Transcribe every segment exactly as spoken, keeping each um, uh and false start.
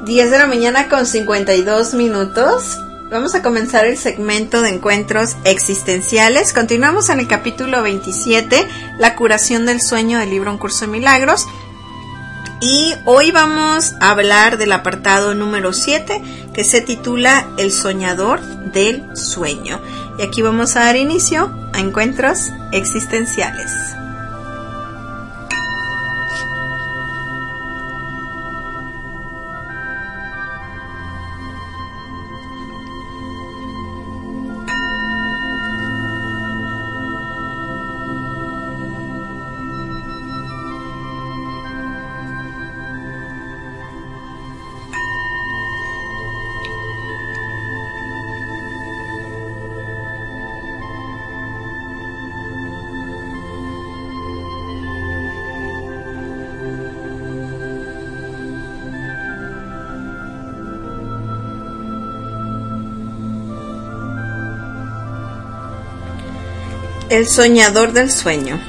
diez de la mañana con cincuenta y dos minutos. Vamos a comenzar el segmento de encuentros existenciales. Continuamos en el capítulo veintisiete, la curación del sueño del libro Un Curso de Milagros. Y hoy vamos a hablar del apartado número siete, que se titula El soñador del sueño. Y aquí vamos a dar inicio a encuentros existenciales. El soñador del sueño.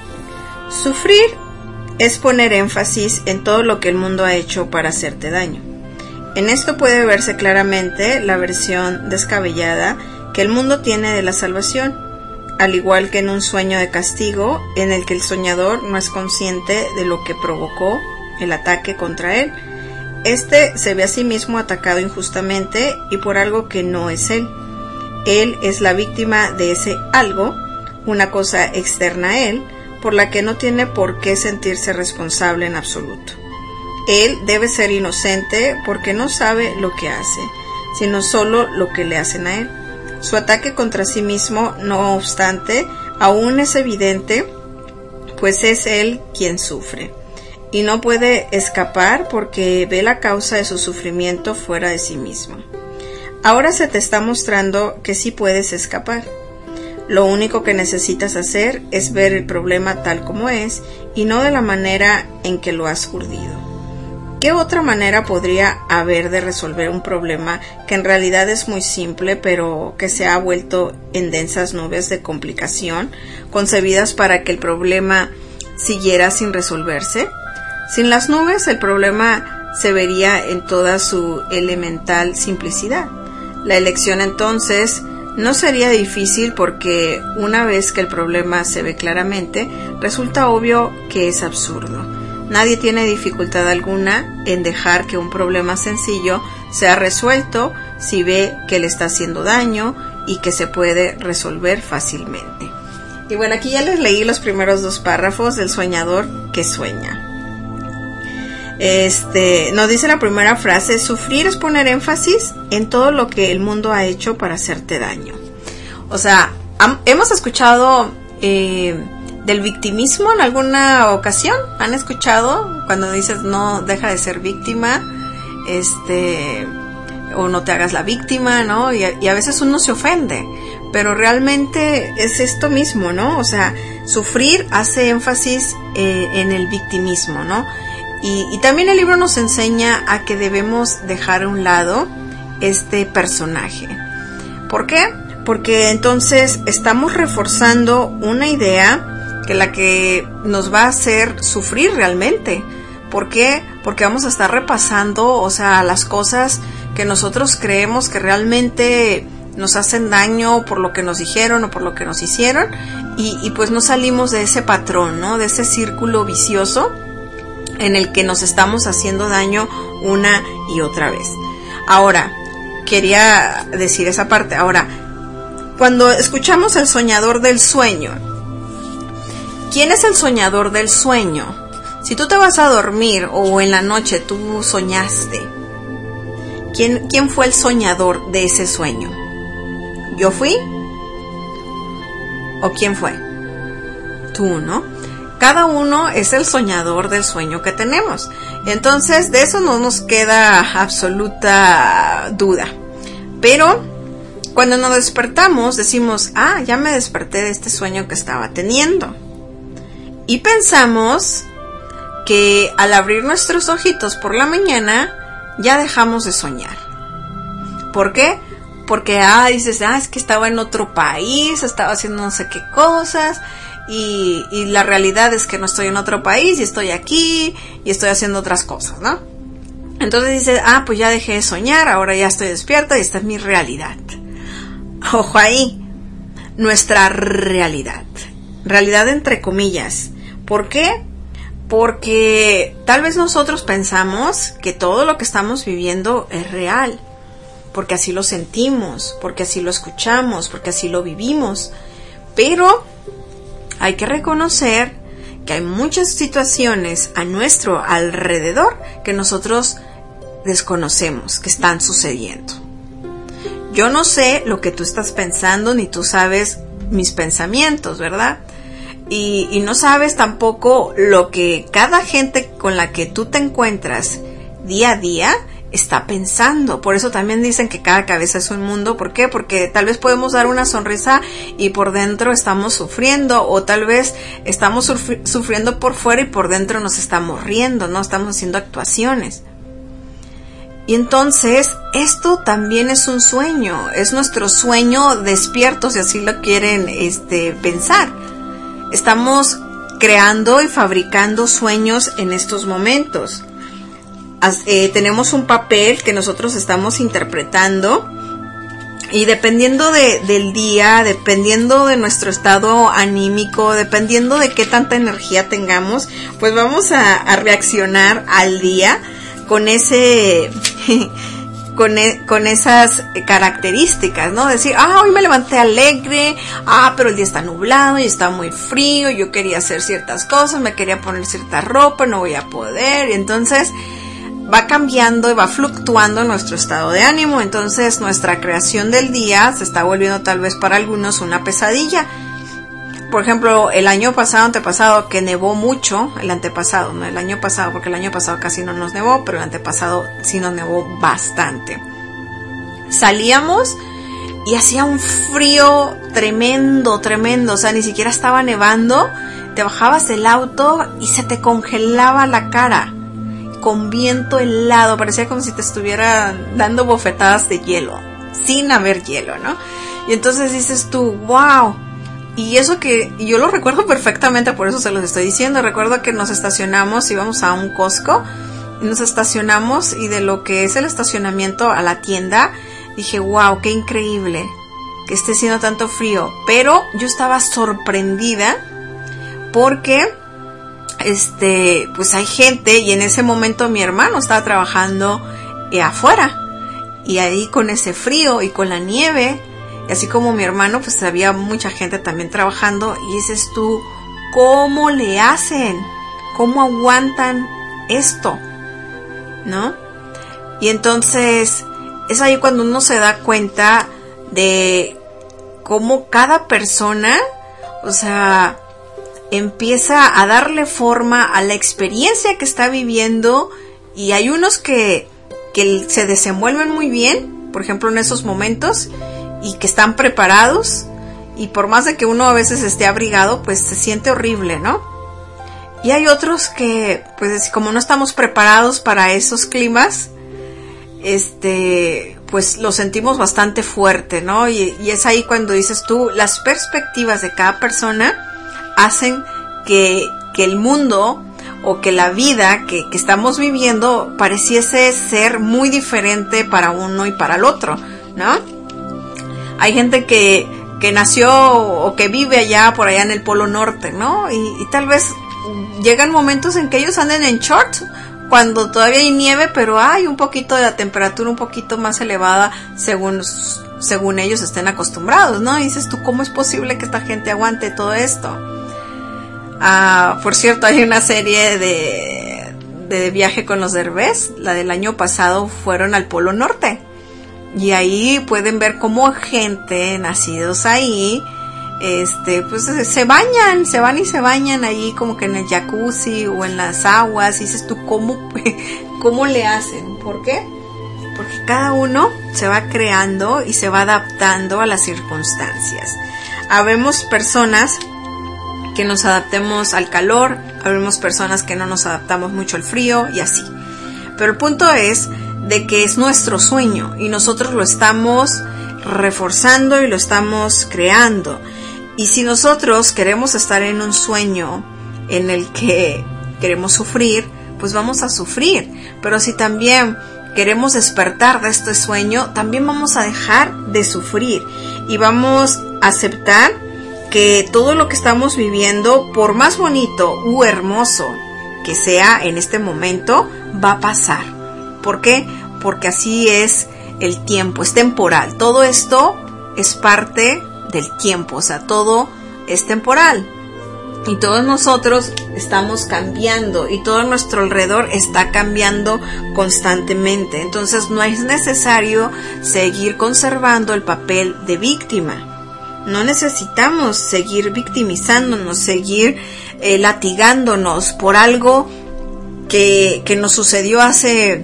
Sufrir es poner énfasis en todo lo que el mundo ha hecho para hacerte daño. En esto puede verse claramente la versión descabellada que el mundo tiene de la salvación, al igual que en un sueño de castigo en el que el soñador no es consciente de lo que provocó el ataque contra él. Este se ve a sí mismo atacado injustamente y por algo que no es él. Él es la víctima de ese algo, una cosa externa a él, por la que no tiene por qué sentirse responsable en absoluto. Él debe ser inocente porque no sabe lo que hace, sino solo lo que le hacen a él. Su ataque contra sí mismo, no obstante, aún es evidente, pues es él quien sufre, y no puede escapar porque ve la causa de su sufrimiento fuera de sí mismo. Ahora se te está mostrando que sí puedes escapar. Lo único que necesitas hacer es ver el problema tal como es y no de la manera en que lo has urdido. ¿Qué otra manera podría haber de resolver un problema que en realidad es muy simple, pero que se ha vuelto en densas nubes de complicación, concebidas para que el problema siguiera sin resolverse? Sin las nubes, el problema se vería en toda su elemental simplicidad. La elección entonces no sería difícil porque una vez que el problema se ve claramente, resulta obvio que es absurdo. Nadie tiene dificultad alguna en dejar que un problema sencillo sea resuelto si ve que le está haciendo daño y que se puede resolver fácilmente. Y bueno, aquí ya les leí los primeros dos párrafos del soñador que sueña. Este, nos dice la primera frase: sufrir es poner énfasis en todo lo que el mundo ha hecho para hacerte daño. O sea, ham, hemos escuchado eh, del victimismo en alguna ocasión. ¿Han escuchado cuando dices no, deja de ser víctima, este, o no te hagas la víctima, ¿no? Y a, y a veces uno se ofende, pero realmente es esto mismo, ¿no? O sea, sufrir hace énfasis eh, en el victimismo, ¿no? Y, y también el libro nos enseña a que debemos dejar a un lado este personaje. ¿Por qué? Porque entonces estamos reforzando una idea que la que nos va a hacer sufrir realmente. ¿Por qué? Porque vamos a estar repasando, o sea, las cosas que nosotros creemos que realmente nos hacen daño por lo que nos dijeron o por lo que nos hicieron, y, y pues no salimos de ese patrón, ¿no? De ese círculo vicioso en el que nos estamos haciendo daño una y otra vez. Ahora, quería decir esa parte. Ahora, cuando escuchamos el soñador del sueño, ¿quién es el soñador del sueño? Si tú te vas a dormir o en la noche tú soñaste, ¿quién, quién fue el soñador de ese sueño? ¿Yo fui? ¿O quién fue? Tú, ¿no? Cada uno es el soñador del sueño que tenemos. Entonces, de eso no nos queda absoluta duda. Pero, cuando nos despertamos, decimos, ah, ya me desperté de este sueño que estaba teniendo. Y pensamos que al abrir nuestros ojitos por la mañana, ya dejamos de soñar. ¿Por qué? Porque, ah, dices, ah, es que estaba en otro país, estaba haciendo no sé qué cosas, y, y la realidad es que no estoy en otro país, y estoy aquí, y estoy haciendo otras cosas, ¿no? Entonces dices, ah, pues ya dejé de soñar, ahora ya estoy despierta y esta es mi realidad. Ojo ahí, nuestra realidad. Realidad entre comillas. ¿Por qué? Porque tal vez nosotros pensamos que todo lo que estamos viviendo es real, porque así lo sentimos, porque así lo escuchamos, porque así lo vivimos. Pero hay que reconocer que hay muchas situaciones a nuestro alrededor que nosotros desconocemos, que están sucediendo. Yo no sé lo que tú estás pensando, ni tú sabes mis pensamientos, ¿verdad? Y, y no sabes tampoco lo que cada gente con la que tú te encuentras día a día está pensando. Por eso también dicen que cada cabeza es un mundo. ¿Por qué? Porque tal vez podemos dar una sonrisa y por dentro estamos sufriendo, o tal vez estamos sufri- sufriendo por fuera y por dentro nos estamos riendo, ¿no? Estamos haciendo actuaciones. Y entonces esto también es un sueño, es nuestro sueño despierto, si así lo quieren este, pensar. Estamos creando y fabricando sueños en estos momentos. As, eh, tenemos un papel que nosotros estamos interpretando y dependiendo de, del día, dependiendo de nuestro estado anímico, dependiendo de qué tanta energía tengamos, pues vamos a, a reaccionar al día con ese... Con, e, con esas características, ¿no? Decir, ah, hoy me levanté alegre, ah, pero el día está nublado y está muy frío, yo quería hacer ciertas cosas, me quería poner cierta ropa, no voy a poder, y entonces va cambiando y va fluctuando nuestro estado de ánimo. Entonces nuestra creación del día se está volviendo tal vez para algunos una pesadilla. Por ejemplo, el año pasado, antepasado, que nevó mucho, el antepasado, no el año pasado, porque el año pasado casi no nos nevó, pero el antepasado sí nos nevó bastante. Salíamos y hacía un frío tremendo, tremendo, o sea, ni siquiera estaba nevando, te bajabas del auto y se te congelaba la cara, con viento helado, parecía como si te estuviera dando bofetadas de hielo, sin haber hielo, ¿no? Y entonces dices tú, wow. Y eso que yo lo recuerdo perfectamente, por eso se los estoy diciendo. Recuerdo que nos estacionamos, íbamos a un Costco, y nos estacionamos, y de lo que es el estacionamiento a la tienda, dije, wow, qué increíble que esté haciendo tanto frío. Pero yo estaba sorprendida porque este, pues hay gente, y en ese momento mi hermano estaba trabajando eh, afuera, y ahí con ese frío y con la nieve, y así como mi hermano, pues había mucha gente también trabajando, y dices tú, ¿cómo le hacen? ¿Cómo aguantan esto? ¿No? Y entonces es ahí cuando uno se da cuenta de cómo cada persona, o sea, empieza a darle forma a la experiencia que está viviendo, y hay unos que, que se desenvuelven muy bien, por ejemplo en esos momentos, y que están preparados, y por más de que uno a veces esté abrigado, pues se siente horrible, ¿no? Y hay otros que, pues como no estamos preparados para esos climas, este, pues lo sentimos bastante fuerte, ¿no? Y, y es ahí cuando dices tú, las perspectivas de cada persona hacen que, que el mundo o que la vida que, que estamos viviendo pareciese ser muy diferente para uno y para el otro, ¿no? Hay gente que, que nació o que vive allá, por allá en el Polo Norte, ¿no? Y, y tal vez llegan momentos en que ellos anden en shorts cuando todavía hay nieve, pero hay un poquito de la temperatura un poquito más elevada según, según ellos estén acostumbrados, ¿no? Y dices tú, ¿cómo es posible que esta gente aguante todo esto? Ah, por cierto, hay una serie de, de viaje con los Derbez, la del año pasado, fueron al Polo Norte. Y ahí pueden ver cómo gente nacidos ahí, este, pues se bañan, se van y se bañan ahí como que en el jacuzzi o en las aguas. Y dices tú, ¿cómo, cómo le hacen? ¿Por qué? Porque cada uno se va creando y se va adaptando a las circunstancias. Habemos personas que nos adaptemos al calor, habemos personas que no nos adaptamos mucho al frío y así. Pero el punto es de que es nuestro sueño y nosotros lo estamos reforzando y lo estamos creando. Y si nosotros queremos estar en un sueño en el que queremos sufrir, pues vamos a sufrir. Pero si también queremos despertar de este sueño, también vamos a dejar de sufrir y vamos a aceptar que todo lo que estamos viviendo, por más bonito u hermoso que sea en este momento, va a pasar. ¿Por qué? Porque así es el tiempo, es temporal. Todo esto es parte del tiempo, o sea, todo es temporal. Y todos nosotros estamos cambiando y todo nuestro alrededor está cambiando constantemente. Entonces no es necesario seguir conservando el papel de víctima. No necesitamos seguir victimizándonos, seguir eh, latigándonos por algo que, que nos sucedió hace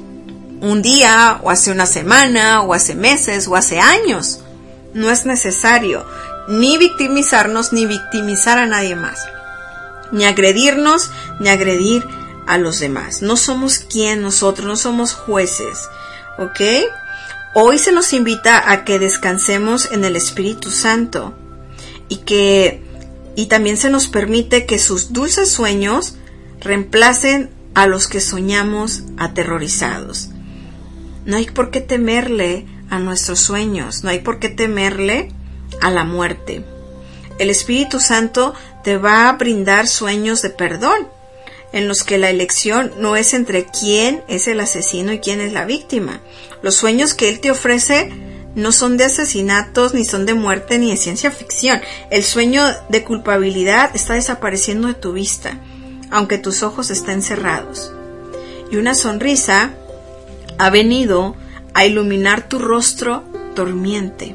un día o hace una semana o hace meses o hace años. No es necesario ni victimizarnos ni victimizar a nadie más, ni agredirnos ni agredir a los demás. No somos quien nosotros, no somos jueces, ¿ok? Hoy se nos invita a que descansemos en el Espíritu Santo y que y también se nos permite que sus dulces sueños reemplacen a los que soñamos aterrorizados. No hay por qué temerle a nuestros sueños, no hay por qué temerle a la muerte. El Espíritu Santo te va a brindar sueños de perdón, en los que la elección no es entre quién es el asesino y quién es la víctima. Los sueños que Él te ofrece no son de asesinatos, ni son de muerte, ni de ciencia ficción. El sueño de culpabilidad está desapareciendo de tu vista, aunque tus ojos estén cerrados. Y una sonrisa ha venido a iluminar tu rostro dormiente.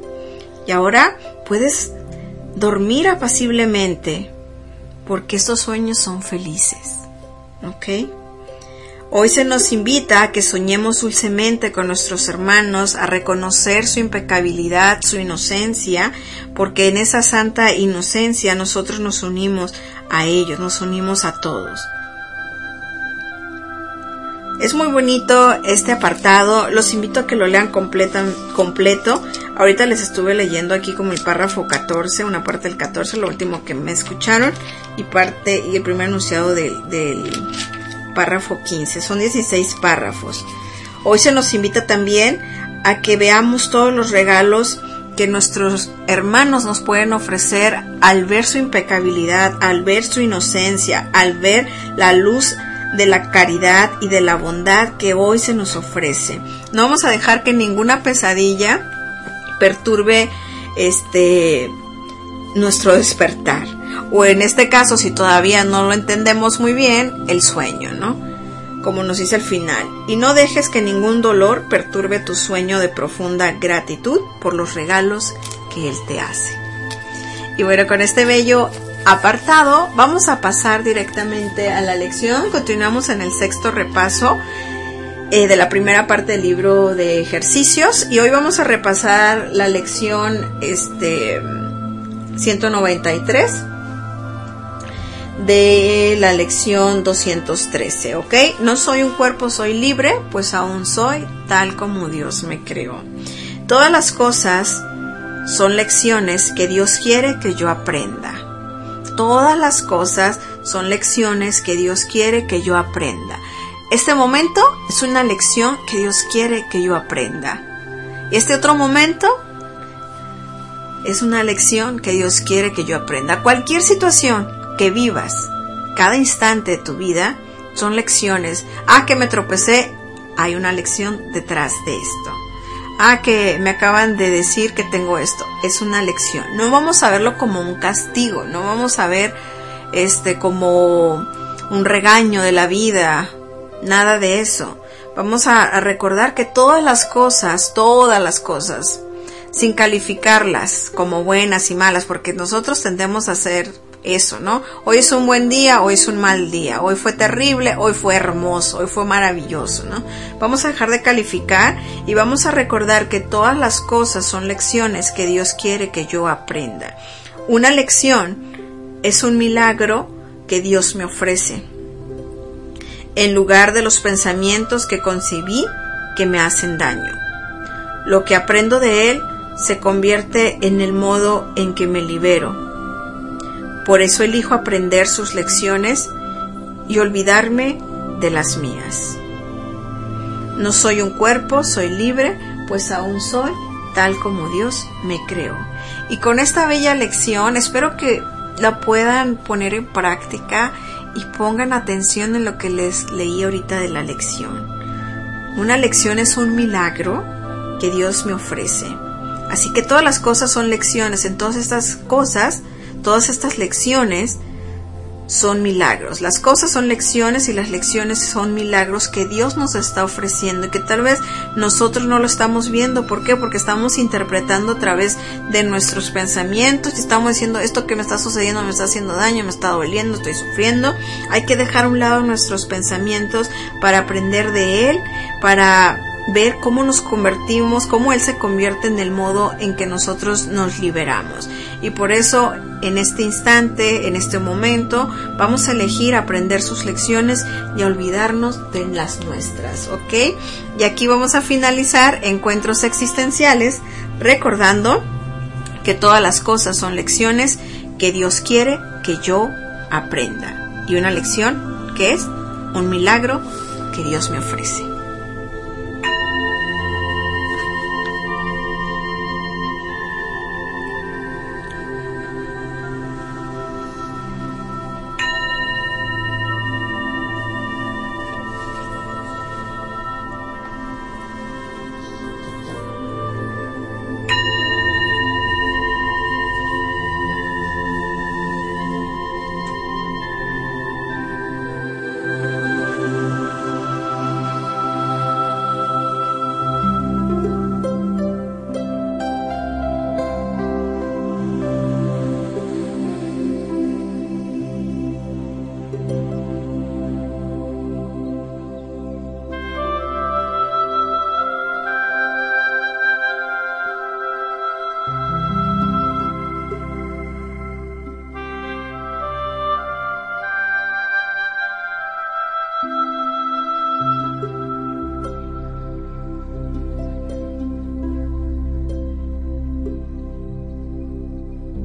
Y ahora puedes dormir apaciblemente, porque estos sueños son felices, ¿ok? Hoy se nos invita a que soñemos dulcemente con nuestros hermanos, a reconocer su impecabilidad, su inocencia, porque en esa santa inocencia nosotros nos unimos a ellos, nos unimos a todos. Es muy bonito este apartado, los invito a que lo lean completa, completo. Ahorita les estuve leyendo aquí como el párrafo catorce, una parte del catorce, lo último que me escucharon, y parte y el primer enunciado del, del párrafo quince. Son dieciséis párrafos. Hoy se nos invita también a que veamos todos los regalos que nuestros hermanos nos pueden ofrecer al ver su impecabilidad, al ver su inocencia, al ver la luz de la caridad y de la bondad que hoy se nos ofrece. No vamos a dejar que ninguna pesadilla perturbe este nuestro despertar, o en este caso, si todavía no lo entendemos muy bien, el sueño, ¿no? Como nos dice al final, y no dejes que ningún dolor perturbe tu sueño de profunda gratitud por los regalos que Él te hace. Y bueno, con este bello apartado vamos a pasar directamente a la lección. Continuamos en el sexto repaso eh, de la primera parte del libro de ejercicios, y hoy vamos a repasar la lección este ciento noventa y tres de la lección doscientos trece, ¿ok? No soy un cuerpo, soy libre, pues aún soy tal como Dios me creó. Todas las cosas son lecciones que Dios quiere que yo aprenda. Todas las cosas son lecciones que Dios quiere que yo aprenda. Este momento es una lección que Dios quiere que yo aprenda. Y este otro momento es una lección que Dios quiere que yo aprenda. Cualquier situación que vivas, cada instante de tu vida, son lecciones. Ah, que me tropecé, hay una lección detrás de esto. Ah, que me acaban de decir que tengo esto, es una lección. No vamos a verlo como un castigo, no vamos a ver este como un regaño de la vida, nada de eso. Vamos a, a recordar que todas las cosas, todas las cosas, sin calificarlas como buenas y malas, porque nosotros tendemos a hacer eso, ¿no? Hoy es un buen día, hoy es un mal día, hoy fue terrible, hoy fue hermoso, hoy fue maravilloso, ¿no? Vamos a dejar de calificar y vamos a recordar que todas las cosas son lecciones que Dios quiere que yo aprenda. Una lección es un milagro que Dios me ofrece, en lugar de los pensamientos que concebí que me hacen daño. Lo que aprendo de Él se convierte en el modo en que me libero. Por eso elijo aprender sus lecciones y olvidarme de las mías. No soy un cuerpo, soy libre, pues aún soy tal como Dios me creó. Y con esta bella lección espero que la puedan poner en práctica y pongan atención en lo que les leí ahorita de la lección. Una lección es un milagro que Dios me ofrece. Así que todas las cosas son lecciones. En todas estas cosas, todas estas lecciones son milagros. Las cosas son lecciones y las lecciones son milagros que Dios nos está ofreciendo y que tal vez nosotros no lo estamos viendo. ¿Por qué? Porque estamos interpretando a través de nuestros pensamientos y estamos diciendo esto que me está sucediendo me está haciendo daño, me está doliendo, estoy sufriendo. Hay que dejar a un lado nuestros pensamientos para aprender de Él, para ver cómo nos convertimos, cómo Él se convierte en el modo en que nosotros nos liberamos. Y por eso, en este instante, en este momento, vamos a elegir aprender sus lecciones y a olvidarnos de las nuestras, ¿ok? Y aquí vamos a finalizar Encuentros Existenciales, recordando que todas las cosas son lecciones que Dios quiere que yo aprenda. Y una lección que es un milagro que Dios me ofrece.